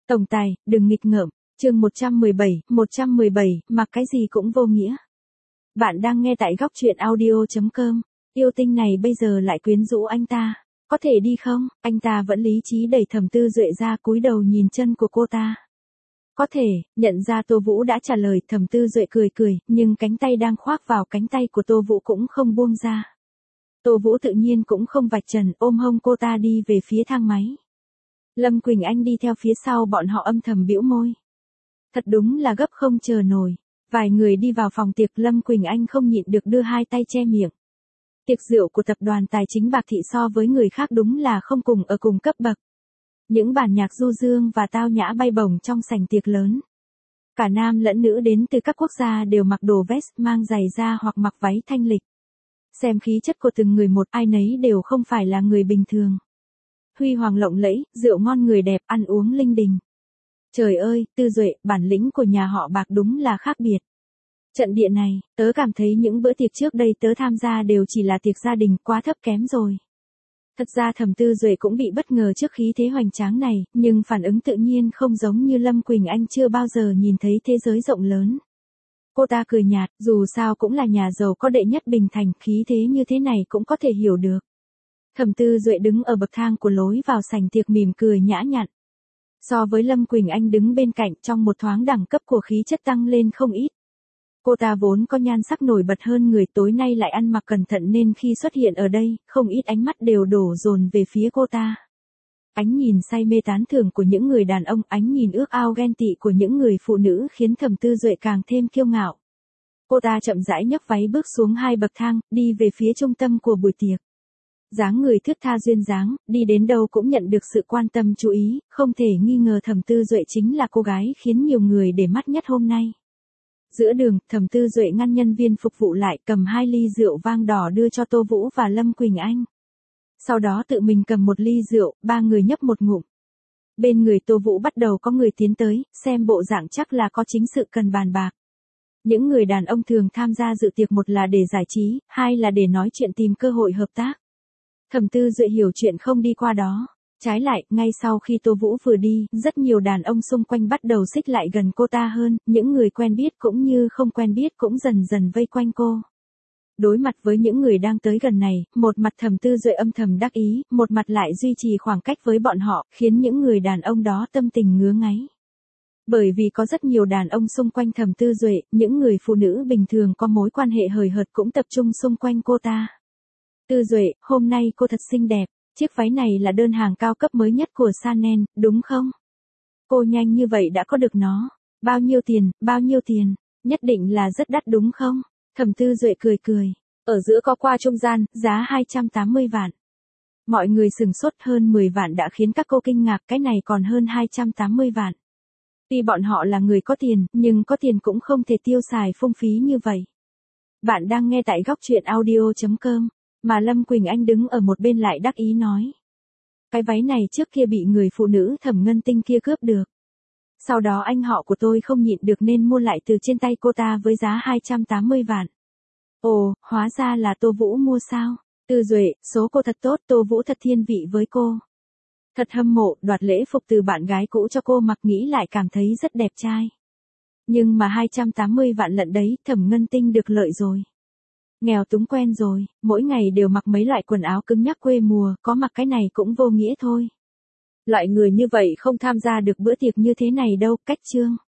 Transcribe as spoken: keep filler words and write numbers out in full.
Tổng tài, đừng nghịch ngợm. Chương một trăm mười bảy, một trăm mười bảy, mặc cái gì cũng vô nghĩa. Bạn đang nghe tại góc truyện audio chấm com. Yêu tinh này bây giờ lại quyến rũ anh ta. Có thể đi không? Anh ta vẫn lý trí đẩy Thẩm Tư Duệ ra, cúi đầu nhìn chân của cô ta. Có thể, nhận ra Tô Vũ đã trả lời, Thẩm Tư Duệ cười cười, nhưng cánh tay đang khoác vào cánh tay của Tô Vũ cũng không buông ra. Tô Vũ tự nhiên cũng không vạch trần, ôm hông cô ta đi về phía thang máy. Lâm Quỳnh Anh đi theo phía sau bọn họ âm thầm bĩu môi. Thật đúng là gấp không chờ nổi. Vài người đi vào phòng tiệc, Lâm Quỳnh Anh không nhịn được đưa hai tay che miệng. Tiệc rượu của tập đoàn tài chính Bạc Thị so với người khác đúng là không cùng ở cùng cấp bậc. Những bản nhạc du dương và tao nhã bay bổng trong sảnh tiệc lớn. Cả nam lẫn nữ đến từ các quốc gia đều mặc đồ vest, mang giày da hoặc mặc váy thanh lịch. Xem khí chất của từng người một, ai nấy đều không phải là người bình thường. Huy hoàng lộng lẫy, rượu ngon người đẹp, ăn uống linh đình. Trời ơi, Tư Duệ, bản lĩnh của nhà họ Bạc đúng là khác biệt. Trận địa này, tớ cảm thấy những bữa tiệc trước đây tớ tham gia đều chỉ là tiệc gia đình, quá thấp kém rồi. Thật ra Thẩm Tư Duệ cũng bị bất ngờ trước khí thế hoành tráng này, nhưng phản ứng tự nhiên không giống như Lâm Quỳnh Anh chưa bao giờ nhìn thấy thế giới rộng lớn. Cô ta cười nhạt, dù sao cũng là nhà giàu có đệ nhất Bình Thành, khí thế như thế này cũng có thể hiểu được. Thẩm Tư Duệ đứng ở bậc thang của lối vào sảnh tiệc mỉm cười nhã nhặn. So với Lâm Quỳnh Anh đứng bên cạnh, trong một thoáng đẳng cấp của khí chất tăng lên không ít. Cô ta vốn có nhan sắc nổi bật hơn người, tối nay lại ăn mặc cẩn thận nên khi xuất hiện ở đây, không ít ánh mắt đều đổ dồn về phía cô ta. Ánh nhìn say mê tán thưởng của những người đàn ông, ánh nhìn ước ao ghen tị của những người phụ nữ khiến Thẩm Tư Duệ càng thêm kiêu ngạo. Cô ta chậm rãi nhấc váy bước xuống hai bậc thang, đi về phía trung tâm của buổi tiệc. Dáng người thướt tha duyên dáng, đi đến đâu cũng nhận được sự quan tâm chú ý, không thể nghi ngờ Thẩm Tư Duệ chính là cô gái khiến nhiều người để mắt nhất hôm nay. Giữa đường, Thẩm Tư Duệ ngăn nhân viên phục vụ lại, cầm hai ly rượu vang đỏ đưa cho Tô Vũ và Lâm Quỳnh Anh. Sau đó tự mình cầm một ly rượu, ba người nhấp một ngụm. Bên người Tô Vũ bắt đầu có người tiến tới, xem bộ dạng chắc là có chính sự cần bàn bạc. Những người đàn ông thường tham gia dự tiệc, một là để giải trí, hai là để nói chuyện tìm cơ hội hợp tác. Thẩm Tư Duệ hiểu chuyện không đi qua đó. Trái lại, ngay sau khi Tô Vũ vừa đi, rất nhiều đàn ông xung quanh bắt đầu xích lại gần cô ta hơn, những người quen biết cũng như không quen biết cũng dần dần vây quanh cô. Đối mặt với những người đang tới gần này, một mặt Thẩm Tư Duệ âm thầm đắc ý, một mặt lại duy trì khoảng cách với bọn họ, khiến những người đàn ông đó tâm tình ngứa ngáy. Bởi vì có rất nhiều đàn ông xung quanh Thẩm Tư Duệ, những người phụ nữ bình thường có mối quan hệ hời hợt cũng tập trung xung quanh cô ta. Tư Duệ, hôm nay cô thật xinh đẹp, chiếc váy này là đơn hàng cao cấp mới nhất của Chanel, đúng không? Cô nhanh như vậy đã có được nó. Bao nhiêu tiền, bao nhiêu tiền, nhất định là rất đắt đúng không? Thẩm Tư Duệ cười cười, ở giữa có qua trung gian, giá hai trăm tám mươi vạn. Mọi người sừng sốt, hơn mười vạn đã khiến các cô kinh ngạc, cái này còn hơn hai trăm tám mươi vạn. Tuy bọn họ là người có tiền, nhưng có tiền cũng không thể tiêu xài phung phí như vậy. Bạn đang nghe tại góc truyện audio chấm com. Mà Lâm Quỳnh Anh đứng ở một bên lại đắc ý nói. Cái váy này trước kia bị người phụ nữ Thẩm Ngân Tinh kia cướp được. Sau đó anh họ của tôi không nhịn được nên mua lại từ trên tay cô ta với giá hai trăm tám mươi vạn. Ồ, hóa ra là Tô Vũ mua sao? Tư Duệ, số cô thật tốt, Tô Vũ thật thiên vị với cô. Thật hâm mộ, đoạt lễ phục từ bạn gái cũ cho cô mặc, nghĩ lại cảm thấy rất đẹp trai. Nhưng mà hai trăm tám mươi vạn lận đấy, Thẩm Ngân Tinh được lợi rồi. Nghèo túng quen rồi, mỗi ngày đều mặc mấy loại quần áo cứng nhắc quê mùa, có mặc cái này cũng vô nghĩa thôi. Loại người như vậy không tham gia được bữa tiệc như thế này đâu, cách chương.